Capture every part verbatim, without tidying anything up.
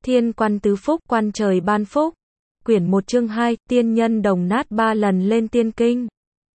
Thiên quan tứ phúc, quan trời ban phúc. Quyển một chương hai, tiên nhân đồng nát ba lần lên tiên kinh.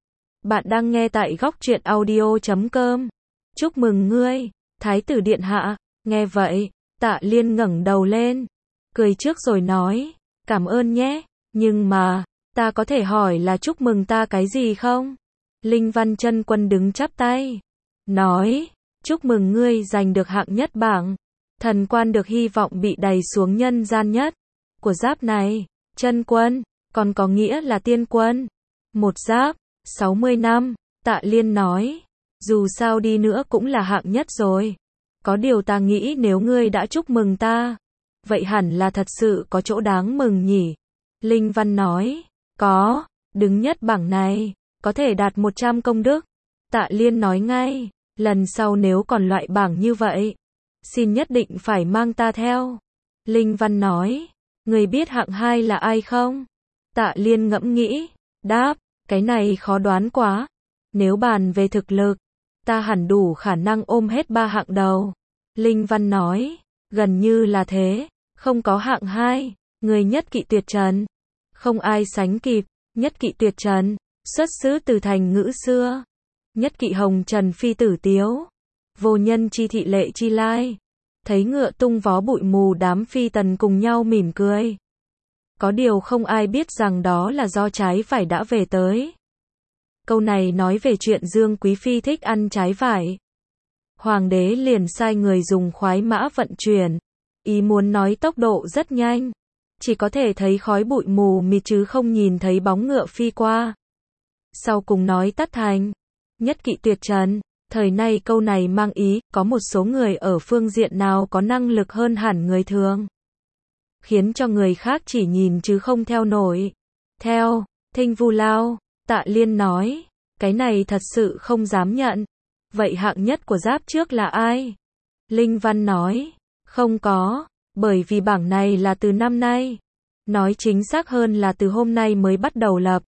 Bạn đang nghe tại góc truyện audio chấm com. Chúc mừng ngươi, Thái tử điện hạ. Nghe vậy, Tạ Liên ngẩng đầu lên, cười trước rồi nói, cảm ơn nhé, nhưng mà, ta có thể hỏi là chúc mừng ta cái gì không? Linh Văn Chân Quân đứng chắp tay, nói, chúc mừng ngươi giành được hạng nhất bảng. Thần quan được hy vọng bị đày xuống nhân gian nhất của giáp này. Chân quân, còn có nghĩa là tiên quân. Một giáp, sáu mươi năm, Tạ Liên nói, dù sao đi nữa cũng là hạng nhất rồi. Có điều ta nghĩ nếu ngươi đã chúc mừng ta, vậy hẳn là thật sự có chỗ đáng mừng nhỉ? Linh Văn nói, có, đứng nhất bảng này, có thể đạt một trăm công đức. Tạ Liên nói ngay, lần sau nếu còn loại bảng như vậy, xin nhất định phải mang ta theo. Linh Văn nói, người biết hạng hai là ai không? Tạ Liên ngẫm nghĩ, đáp, cái này khó đoán quá. Nếu bàn về thực lực, ta hẳn đủ khả năng ôm hết ba hạng đầu. Linh Văn nói, gần như là thế, không có hạng hai, người nhất kỵ tuyệt trần. Không ai sánh kịp, nhất kỵ tuyệt trần, xuất xứ từ thành ngữ xưa. Nhất kỵ hồng trần phi tử tiếu, vô nhân chi thị lệ chi lai. Thấy ngựa tung vó bụi mù đám phi tần cùng nhau mỉm cười. Có điều không ai biết rằng đó là do trái vải đã về tới. Câu này nói về chuyện Dương Quý Phi thích ăn trái vải. Hoàng đế liền sai người dùng khoái mã vận chuyển. Ý muốn nói tốc độ rất nhanh. Chỉ có thể thấy khói bụi mù mịt chứ không nhìn thấy bóng ngựa phi qua. Sau cùng nói tắt thành, nhất kỵ tuyệt trần. Thời nay câu này mang ý, có một số người ở phương diện nào có năng lực hơn hẳn người thường. Khiến cho người khác chỉ nhìn chứ không theo nổi. Theo, Thinh Vu Lao, Tạ Liên nói, cái này thật sự không dám nhận. Vậy hạng nhất của giáp trước là ai? Linh Văn nói, không có, bởi vì bảng này là từ năm nay. Nói chính xác hơn là từ hôm nay mới bắt đầu lập.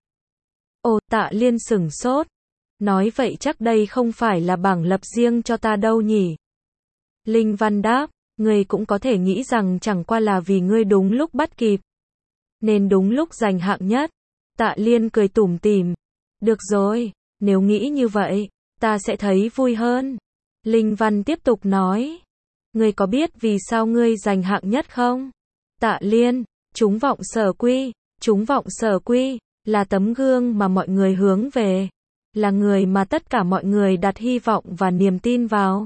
Ồ, Tạ Liên sửng sốt. Nói vậy chắc đây không phải là bảng lập riêng cho ta đâu nhỉ? Linh Văn đáp, ngươi cũng có thể nghĩ rằng chẳng qua là vì ngươi đúng lúc bắt kịp, nên đúng lúc giành hạng nhất. Tạ Liên cười tủm tỉm, được rồi, nếu nghĩ như vậy, ta sẽ thấy vui hơn. Linh Văn tiếp tục nói, ngươi có biết vì sao ngươi giành hạng nhất không? Tạ Liên, chúng vọng sở quy, chúng vọng sở quy, là tấm gương mà mọi người hướng về. Là người mà tất cả mọi người đặt hy vọng và niềm tin vào.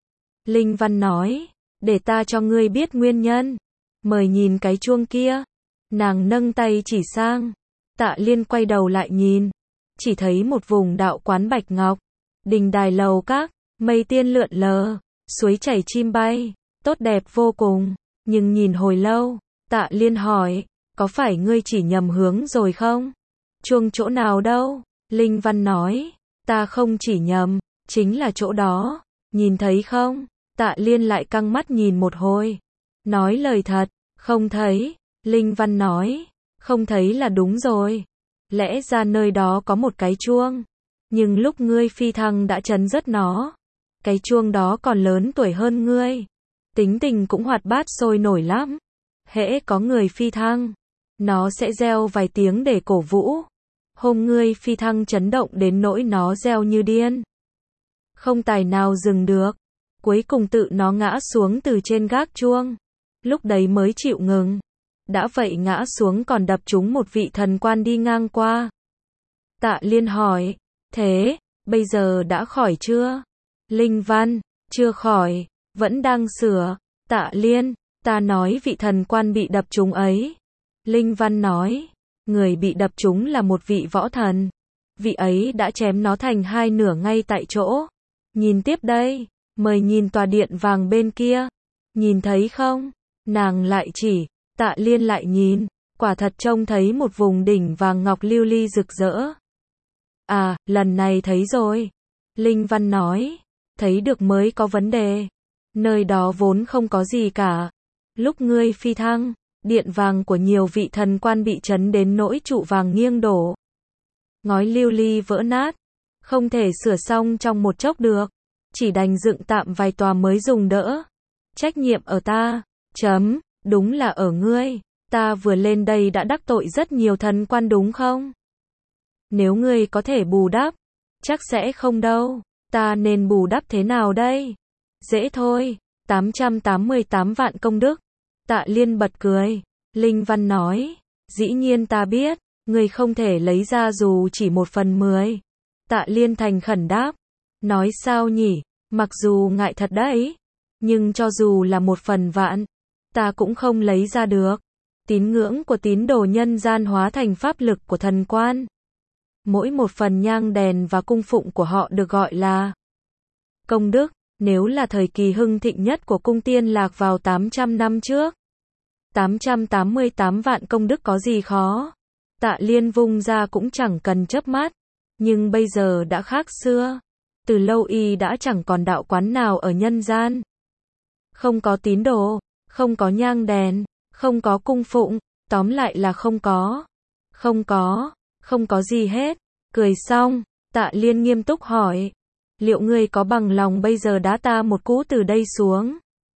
Linh Văn nói, để ta cho ngươi biết nguyên nhân. Mời nhìn cái chuông kia. Nàng nâng tay chỉ sang. Tạ Liên quay đầu lại nhìn. Chỉ thấy một vùng đạo quán bạch ngọc. Đình đài lầu các, mây tiên lượn lờ, suối chảy chim bay, tốt đẹp vô cùng. Nhưng nhìn hồi lâu, Tạ Liên hỏi, có phải ngươi chỉ nhầm hướng rồi không? Chuông chỗ nào đâu? Linh Văn nói, ta không chỉ nhầm, chính là chỗ đó, nhìn thấy không? Tạ Liên lại căng mắt nhìn một hồi, nói lời thật, không thấy. Linh Văn nói, không thấy là đúng rồi, lẽ ra nơi đó có một cái chuông, nhưng lúc ngươi phi thăng đã chấn rất nó. Cái chuông đó còn lớn tuổi hơn ngươi, tính tình cũng hoạt bát sôi nổi lắm. Hễ có người phi thăng, nó sẽ reo vài tiếng để cổ vũ. Hôm ngươi phi thăng chấn động đến nỗi nó reo như điên, không tài nào dừng được. Cuối cùng tự nó ngã xuống từ trên gác chuông, lúc đấy mới chịu ngừng. Đã vậy ngã xuống còn đập trúng một vị thần quan đi ngang qua. Tạ Liên hỏi, thế, bây giờ đã khỏi chưa? Linh Văn, chưa khỏi, vẫn đang sửa. Tạ Liên, ta nói vị thần quan bị đập trúng ấy. Linh Văn nói, người bị đập trúng là một vị võ thần. Vị ấy đã chém nó thành hai nửa ngay tại chỗ. Nhìn tiếp đây, mời nhìn tòa điện vàng bên kia. Nhìn thấy không? Nàng lại chỉ, Tạ Liên lại nhìn, quả thật trông thấy một vùng đỉnh vàng ngọc lưu ly rực rỡ. À, lần này thấy rồi. Linh Văn nói, thấy được mới có vấn đề. Nơi đó vốn không có gì cả. Lúc ngươi phi thăng, điện vàng của nhiều vị thần quan bị chấn đến nỗi trụ vàng nghiêng đổ. Ngói lưu ly vỡ nát, không thể sửa xong trong một chốc được, chỉ đành dựng tạm vài tòa mới dùng đỡ. Trách nhiệm ở ta. Chấm, Đúng là ở ngươi, ta vừa lên đây đã đắc tội rất nhiều thần quan đúng không? Nếu ngươi có thể bù đắp, chắc sẽ không đâu. Ta nên bù đắp thế nào đây? Dễ thôi, tám trăm tám mươi tám vạn công đức. Tạ Liên bật cười. Linh Văn nói, dĩ nhiên ta biết, ngươi không thể lấy ra dù chỉ một phần mười. Tạ Liên thành khẩn đáp, nói sao nhỉ, mặc dù ngại thật đấy, nhưng cho dù là một phần vạn, ta cũng không lấy ra được. Tín ngưỡng của tín đồ nhân gian hóa thành pháp lực của thần quan. Mỗi một phần nhang đèn và cung phụng của họ được gọi là công đức. Nếu là thời kỳ hưng thịnh nhất của cung Tiên Lạc vào tám trăm năm trước, tám trăm tám mươi tám vạn công đức có gì khó. Tạ Liên vung ra cũng chẳng cần chớp mắt. Nhưng bây giờ đã khác xưa. Từ lâu y đã chẳng còn đạo quán nào ở nhân gian. Không có tín đồ, không có nhang đèn, không có cung phụng, tóm lại là không có. Không có, không có gì hết. Cười xong, Tạ Liên nghiêm túc hỏi, liệu ngươi có bằng lòng bây giờ đá ta một cú từ đây xuống?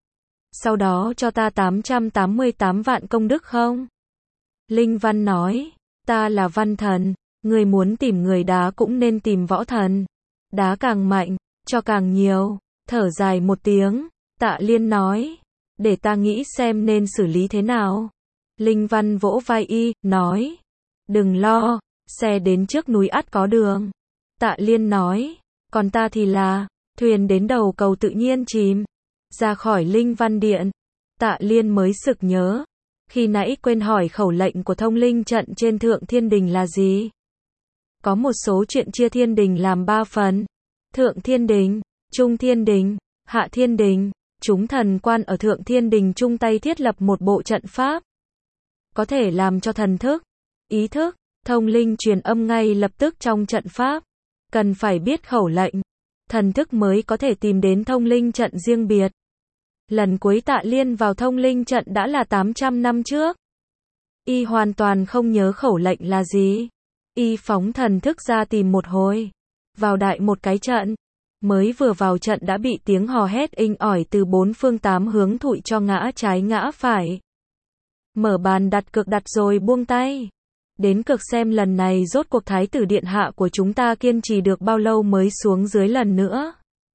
Sau đó cho ta tám trăm tám mươi tám vạn công đức không? Linh Văn nói, ta là văn thần, ngươi muốn tìm người đá cũng nên tìm võ thần. Đá càng mạnh, cho càng nhiều. Thở dài một tiếng, Tạ Liên nói, để ta nghĩ xem nên xử lý thế nào. Linh Văn vỗ vai y, nói, đừng lo, xe đến trước núi ắt có đường. Tạ Liên nói, còn ta thì là, thuyền đến đầu cầu tự nhiên chìm. Ra khỏi Linh Văn Điện, Tạ Liên mới sực nhớ, khi nãy quên hỏi khẩu lệnh của thông linh trận trên Thượng Thiên Đình là gì. Có một số chuyện chia Thiên Đình làm ba phần. Thượng Thiên Đình, Trung Thiên Đình, Hạ Thiên Đình. Chúng thần quan ở Thượng Thiên Đình chung tay thiết lập một bộ trận pháp. Có thể làm cho thần thức, ý thức, thông linh truyền âm ngay lập tức trong trận pháp. Cần phải biết khẩu lệnh, thần thức mới có thể tìm đến thông linh trận riêng biệt. Lần cuối Tạ Liên vào thông linh trận đã là tám trăm năm trước. Y hoàn toàn không nhớ khẩu lệnh là gì. Y phóng thần thức ra tìm một hồi. Vào đại một cái trận. Mới vừa vào trận đã bị tiếng hò hét inh ỏi từ bốn phương tám hướng thụi cho ngã trái ngã phải. Mở bàn đặt cược đặt rồi buông tay. Đến cược xem lần này rốt cuộc Thái tử điện hạ của chúng ta kiên trì được bao lâu mới xuống dưới lần nữa.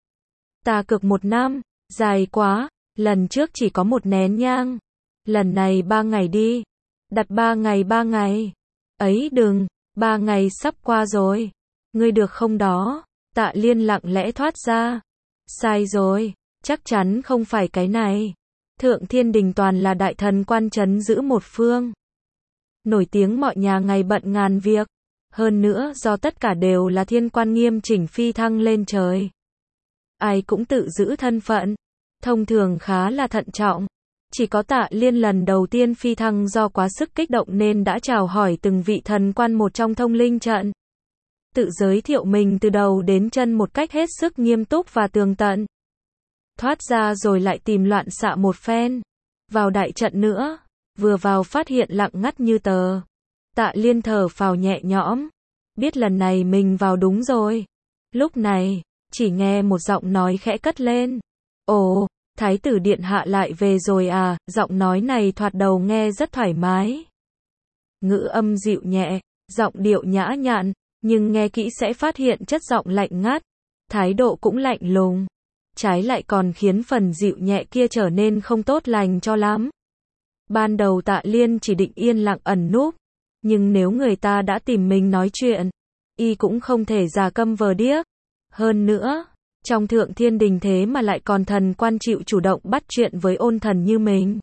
Ta cược một năm, dài quá, lần trước chỉ có một nén nhang. Lần này ba ngày đi. Đặt ba ngày ba ngày. Ấy đừng, ba ngày sắp qua rồi. Ngươi được không đó? Tạ Liên lặng lẽ thoát ra. Sai rồi, chắc chắn không phải cái này. Thượng Thiên Đình toàn là đại thần quan trấn giữ một phương. Nổi tiếng mọi nhà ngày bận ngàn việc. Hơn nữa do tất cả đều là thiên quan nghiêm chỉnh phi thăng lên trời. Ai cũng tự giữ thân phận. Thông thường khá là thận trọng. Chỉ có Tạ Liên lần đầu tiên phi thăng do quá sức kích động nên đã chào hỏi từng vị thần quan một trong thông linh trận. Tự giới thiệu mình từ đầu đến chân một cách hết sức nghiêm túc và tường tận. Thoát ra rồi lại tìm loạn xạ một phen. Vào đại trận nữa, vừa vào phát hiện lặng ngắt như tờ. Tạ Liên thở phào nhẹ nhõm. Biết lần này mình vào đúng rồi. Lúc này, chỉ nghe một giọng nói khẽ cất lên. Ồ, Thái tử điện hạ lại về rồi à, giọng nói này thoạt đầu nghe rất thoải mái. Ngữ âm dịu nhẹ, giọng điệu nhã nhặn, nhưng nghe kỹ sẽ phát hiện chất giọng lạnh ngắt, thái độ cũng lạnh lùng. Trái lại còn khiến phần dịu nhẹ kia trở nên không tốt lành cho lắm. Ban đầu Tạ Liên chỉ định yên lặng ẩn núp, nhưng nếu người ta đã tìm mình nói chuyện, y cũng không thể giả câm vờ điếc. Hơn nữa, trong Thượng Thiên Đình thế mà lại còn thần quan chịu chủ động bắt chuyện với ôn thần như mình.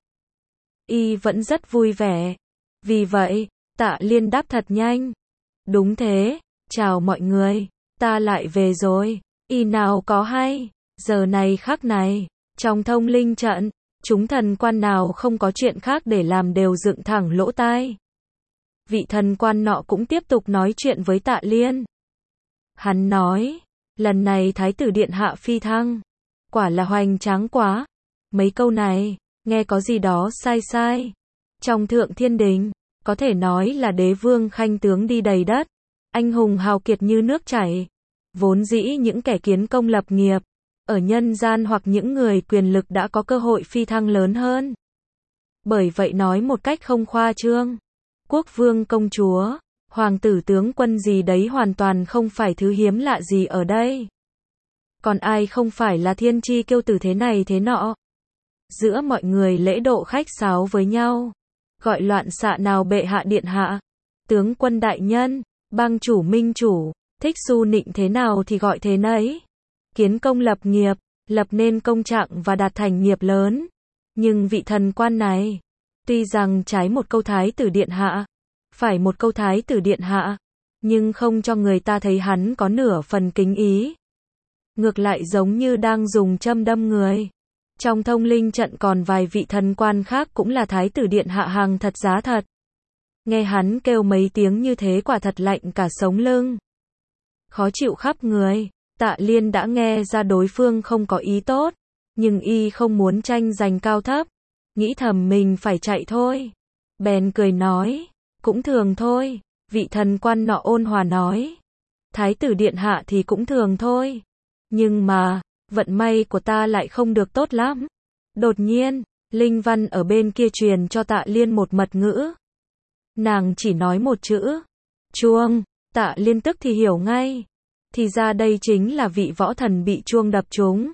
Y vẫn rất vui vẻ. Vì vậy, Tạ Liên đáp thật nhanh. Đúng thế, chào mọi người, ta lại về rồi. Y nào có hay, giờ này khắc này, trong thông linh trận, chúng thần quan nào không có chuyện khác để làm đều dựng thẳng lỗ tai. Vị thần quan nọ cũng tiếp tục nói chuyện với Tạ Liên. Hắn nói, lần này Thái tử điện hạ phi thăng, quả là hoành tráng quá. Mấy câu này, nghe có gì đó sai sai. Trong Thượng Thiên Đình, có thể nói là đế vương khanh tướng đi đầy đất, anh hùng hào kiệt như nước chảy. Vốn dĩ những kẻ kiến công lập nghiệp, ở nhân gian hoặc những người quyền lực đã có cơ hội phi thăng lớn hơn. Bởi vậy nói một cách không khoa trương, quốc vương công chúa, hoàng tử tướng quân gì đấy hoàn toàn không phải thứ hiếm lạ gì ở đây. Còn ai không phải là thiên chi kiêu tử thế này thế nọ. Giữa mọi người lễ độ khách sáo với nhau. Gọi loạn xạ nào bệ hạ điện hạ, tướng quân đại nhân, bang chủ minh chủ, thích su nịnh thế nào thì gọi thế nấy. Kiến công lập nghiệp, lập nên công trạng và đạt thành nghiệp lớn. Nhưng vị thần quan này, tuy rằng trái một câu thái tử điện hạ, phải một câu thái tử điện hạ, nhưng không cho người ta thấy hắn có nửa phần kính ý. Ngược lại giống như đang dùng châm đâm người. Trong thông linh trận còn vài vị thần quan khác cũng là thái tử điện hạ hàng thật giá thật. Nghe hắn kêu mấy tiếng như thế quả thật lạnh cả sống lưng. Khó chịu khắp người. Tạ Liên đã nghe ra đối phương không có ý tốt, nhưng y không muốn tranh giành cao thấp, nghĩ thầm mình phải chạy thôi. Bèn cười nói, cũng thường thôi, vị thần quan nọ ôn hòa nói. Thái tử điện hạ thì cũng thường thôi. Nhưng mà, vận may của ta lại không được tốt lắm. Đột nhiên, Linh Văn ở bên kia truyền cho Tạ Liên một mật ngữ. Nàng chỉ nói một chữ, chuông, Tạ Liên tức thì hiểu ngay. Thì ra đây chính là vị võ thần bị chuông đập trúng.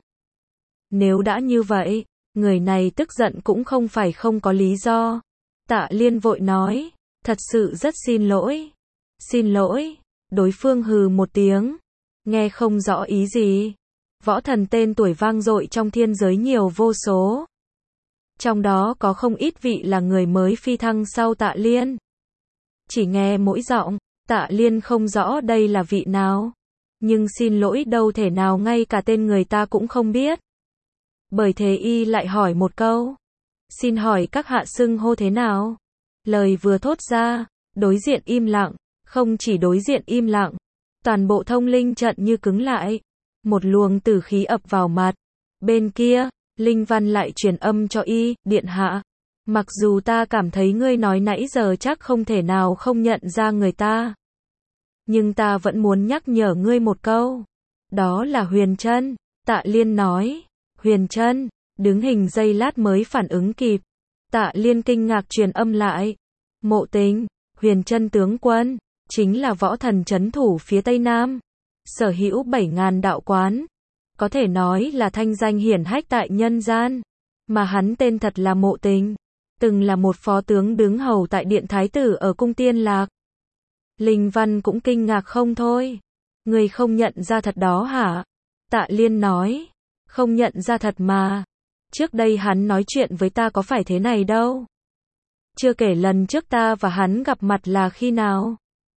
Nếu đã như vậy, người này tức giận cũng không phải không có lý do. Tạ Liên vội nói, thật sự rất xin lỗi. Xin lỗi, đối phương hừ một tiếng, nghe không rõ ý gì. Võ thần tên tuổi vang dội trong thiên giới nhiều vô số. Trong đó có không ít vị là người mới phi thăng sau Tạ Liên. Chỉ nghe mỗi giọng, Tạ Liên không rõ đây là vị nào. Nhưng xin lỗi đâu thể nào ngay cả tên người ta cũng không biết. Bởi thế y lại hỏi một câu. Xin hỏi các hạ xưng hô thế nào? Lời vừa thốt ra, đối diện im lặng, không chỉ đối diện im lặng. Toàn bộ thông linh trận như cứng lại. Một luồng tử khí ập vào mặt. Bên kia, Linh Văn lại truyền âm cho y, điện hạ. Mặc dù ta cảm thấy ngươi nói nãy giờ chắc không thể nào không nhận ra người ta. Nhưng ta vẫn muốn nhắc nhở ngươi một câu. Đó là Huyền Trân. Tạ Liên nói. Huyền Trân, đứng hình giây lát mới phản ứng kịp. Tạ Liên kinh ngạc truyền âm lại. Mộ Tình, Huyền Trân tướng quân, chính là võ thần trấn thủ phía Tây Nam. Sở hữu bảy ngàn đạo quán. Có thể nói là thanh danh hiển hách tại nhân gian. Mà hắn tên thật là Mộ Tình. Từng là một phó tướng đứng hầu tại điện thái tử ở cung Tiên Lạc. Linh Văn cũng kinh ngạc không thôi. Người không nhận ra thật đó hả? Tạ Liên nói. Không nhận ra thật mà. Trước đây hắn nói chuyện với ta có phải thế này đâu. Chưa kể lần trước ta và hắn gặp mặt là khi nào.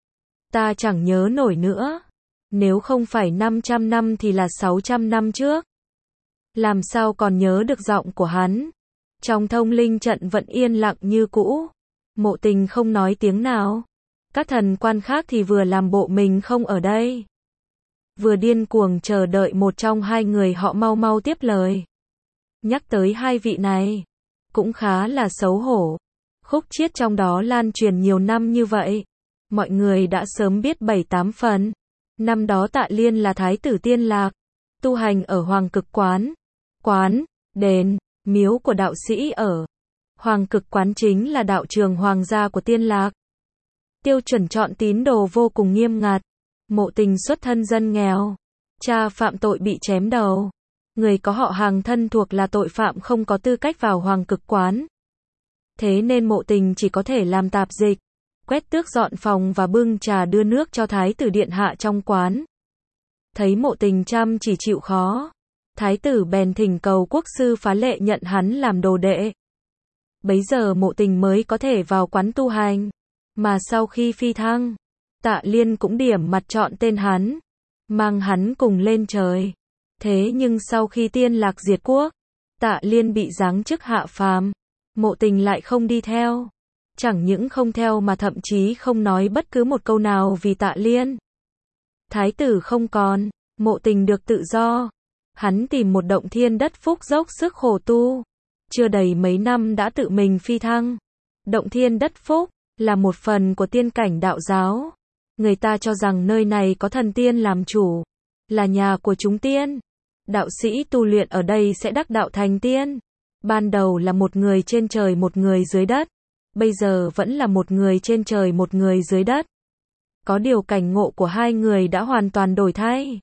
Ta chẳng nhớ nổi nữa. Nếu không phải năm trăm năm thì là sáu trăm năm trước. Làm sao còn nhớ được giọng của hắn. Trong thông linh trận vẫn yên lặng như cũ. Mộ Tình không nói tiếng nào. Các thần quan khác thì vừa làm bộ mình không ở đây. Vừa điên cuồng chờ đợi một trong hai người họ mau mau tiếp lời. Nhắc tới hai vị này, cũng khá là xấu hổ. Khúc chiết trong đó lan truyền nhiều năm như vậy. Mọi người đã sớm biết bảy tám phần. Năm đó Tạ Liên là thái tử Tiên Lạc, tu hành ở Hoàng Cực Quán. Quán, đền, miếu của đạo sĩ ở Hoàng Cực Quán chính là đạo trường hoàng gia của Tiên Lạc. Tiêu chuẩn chọn tín đồ vô cùng nghiêm ngặt. Mộ Tình xuất thân dân nghèo. Cha phạm tội bị chém đầu. Người có họ hàng thân thuộc là tội phạm không có tư cách vào Hoàng Cực Quán. Thế nên Mộ Tình chỉ có thể làm tạp dịch, quét tước dọn phòng và bưng trà đưa nước cho thái tử điện hạ trong quán. Thấy Mộ Tình chăm chỉ chịu khó, thái tử bèn thỉnh cầu quốc sư Phá Lệ nhận hắn làm đồ đệ. Bấy giờ Mộ Tình mới có thể vào quán tu hành. Mà sau khi phi thăng, Tạ Liên cũng điểm mặt chọn tên hắn, mang hắn cùng lên trời. Thế nhưng sau khi Tiên Lạc diệt quốc, Tạ Liên bị giáng chức hạ phàm. Mộ Tình lại không đi theo. Chẳng những không theo mà thậm chí không nói bất cứ một câu nào vì Tạ Liên. Thái tử không còn, Mộ Tình được tự do. Hắn tìm một động thiên đất phúc dốc sức khổ tu. Chưa đầy mấy năm đã tự mình phi thăng. Động thiên đất phúc là một phần của tiên cảnh đạo giáo. Người ta cho rằng nơi này có thần tiên làm chủ, là nhà của chúng tiên. Đạo sĩ tu luyện ở đây sẽ đắc đạo thành tiên. Ban đầu là một người trên trời một người dưới đất, bây giờ vẫn là một người trên trời một người dưới đất. Có điều cảnh ngộ của hai người đã hoàn toàn đổi thay.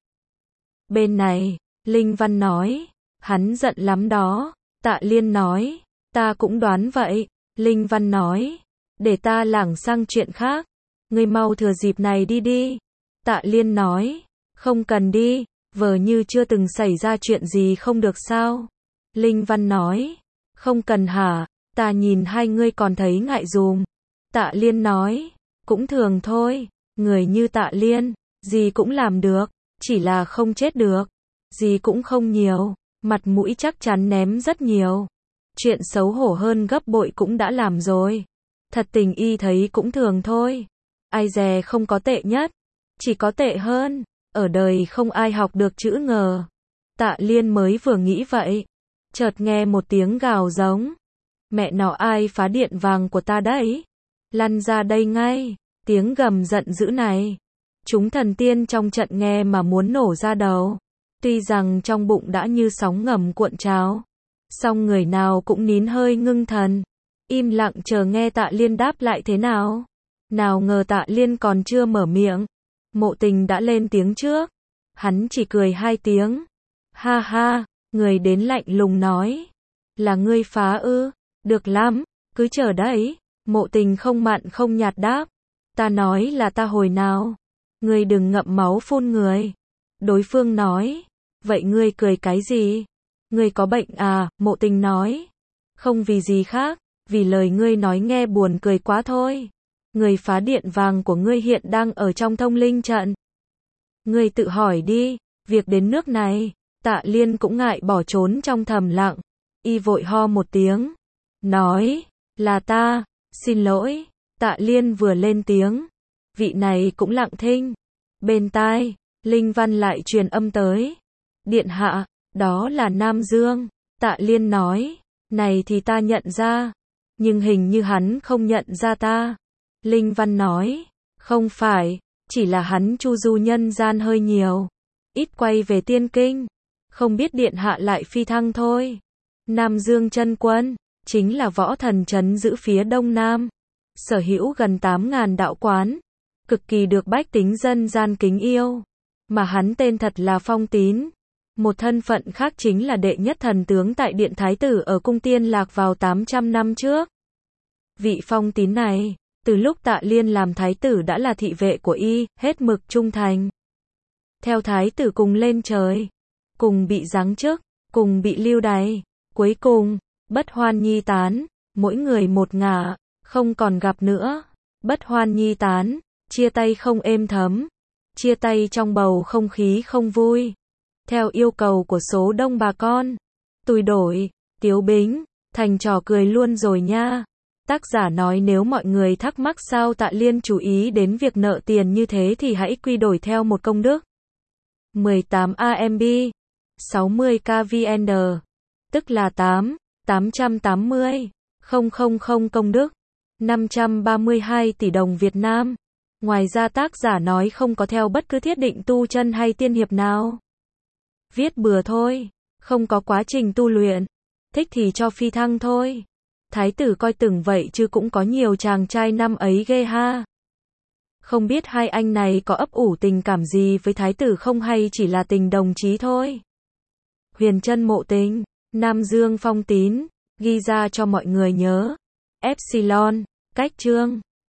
Bên này, Linh Văn nói, hắn giận lắm đó. Tạ Liên nói, ta cũng đoán vậy. Linh Văn nói, để ta lảng sang chuyện khác. Ngươi mau thừa dịp này đi đi. Tạ Liên nói, không cần đi, vờ như chưa từng xảy ra chuyện gì không được sao. Linh Văn nói, không cần hả, ta nhìn hai ngươi còn thấy ngại dùm. Tạ Liên nói, cũng thường thôi, người như Tạ Liên, gì cũng làm được, chỉ là không chết được, gì cũng không nhiều, mặt mũi chắc chắn ném rất nhiều. Chuyện xấu hổ hơn gấp bội cũng đã làm rồi. Thật tình y thấy cũng thường thôi. Ai dè không có tệ nhất, chỉ có tệ hơn. Ở đời không ai học được chữ ngờ. Tạ Liên mới vừa nghĩ vậy, chợt nghe một tiếng gào giống. Mẹ nó, ai phá điện vàng của ta đấy? Lăn ra đây ngay. Tiếng gầm giận dữ này, chúng thần tiên trong trận nghe mà muốn nổ ra đầu. Tuy rằng trong bụng đã như sóng ngầm cuộn trào, song người nào cũng nín hơi ngưng thần, im lặng chờ nghe Tạ Liên đáp lại thế nào. Nào ngờ Tạ Liên còn chưa mở miệng, Mộ Tình đã lên tiếng trước. Hắn chỉ cười hai tiếng. Ha ha, người đến lạnh lùng nói, là ngươi phá ư? Được lắm, cứ chờ đấy. Mộ Tình không mặn không nhạt đáp, ta nói là ta hồi nào? Ngươi đừng ngậm máu phun người. Đối phương nói, vậy ngươi cười cái gì? Ngươi có bệnh à? Mộ Tình nói, không vì gì khác, vì lời ngươi nói nghe buồn cười quá thôi. Người phá điện vàng của ngươi hiện đang ở trong thông linh trận. Ngươi tự hỏi đi, việc đến nước này. Tạ Liên cũng ngại bỏ trốn trong thầm lặng. Y vội ho một tiếng, nói, là ta, xin lỗi. Tạ Liên vừa lên tiếng, vị này cũng lặng thinh. Bên tai, Linh Văn lại truyền âm tới. Điện hạ, đó là Nam Dương. Tạ Liên nói, này thì ta nhận ra, nhưng hình như hắn không nhận ra ta. Linh Văn nói, không phải, chỉ là hắn chu du nhân gian hơi nhiều, ít quay về tiên kinh, không biết điện hạ lại phi thăng thôi. Nam Dương chân quân, chính là võ thần trấn giữ phía đông nam, sở hữu gần tám ngàn đạo quán, cực kỳ được bách tính dân gian kính yêu. Mà hắn tên thật là Phong Tín, một thân phận khác chính là đệ nhất thần tướng tại Điện Thái Tử ở Cung Tiên Lạc vào tám trăm năm trước. Vị Phong Tín này, từ lúc Tạ Liên làm thái tử đã là thị vệ của y, hết mực trung thành. Theo thái tử cùng lên trời, cùng bị giáng chức, cùng bị lưu đày, cuối cùng, bất hoan nhi tán, mỗi người một ngả, không còn gặp nữa. Bất hoan nhi tán, chia tay không êm thấm, chia tay trong bầu không khí không vui. Theo yêu cầu của số đông bà con, tui đổi, Tiếu Bính, thành trò cười luôn rồi nha. Tác giả nói nếu mọi người thắc mắc sao Tạ Liên chú ý đến việc nợ tiền như thế thì hãy quy đổi theo một công đức. mười tám A M B, sáu mươi K V N, tức là tám, tám trăm tám mươi, nghìn công đức, năm trăm ba mươi hai tỷ đồng Việt Nam. Ngoài ra tác giả nói không có theo bất cứ thiết định tu chân hay tiên hiệp nào. Viết bừa thôi, không có quá trình tu luyện, thích thì cho phi thăng thôi. Thái tử coi từng vậy chứ cũng có nhiều chàng trai năm ấy ghê ha. Không biết hai anh này có ấp ủ tình cảm gì với thái tử không hay chỉ là tình đồng chí thôi. Huyền Trân Mộ Tình, Nam Dương Phong Tín, ghi ra cho mọi người nhớ. Epsilon, cách chương.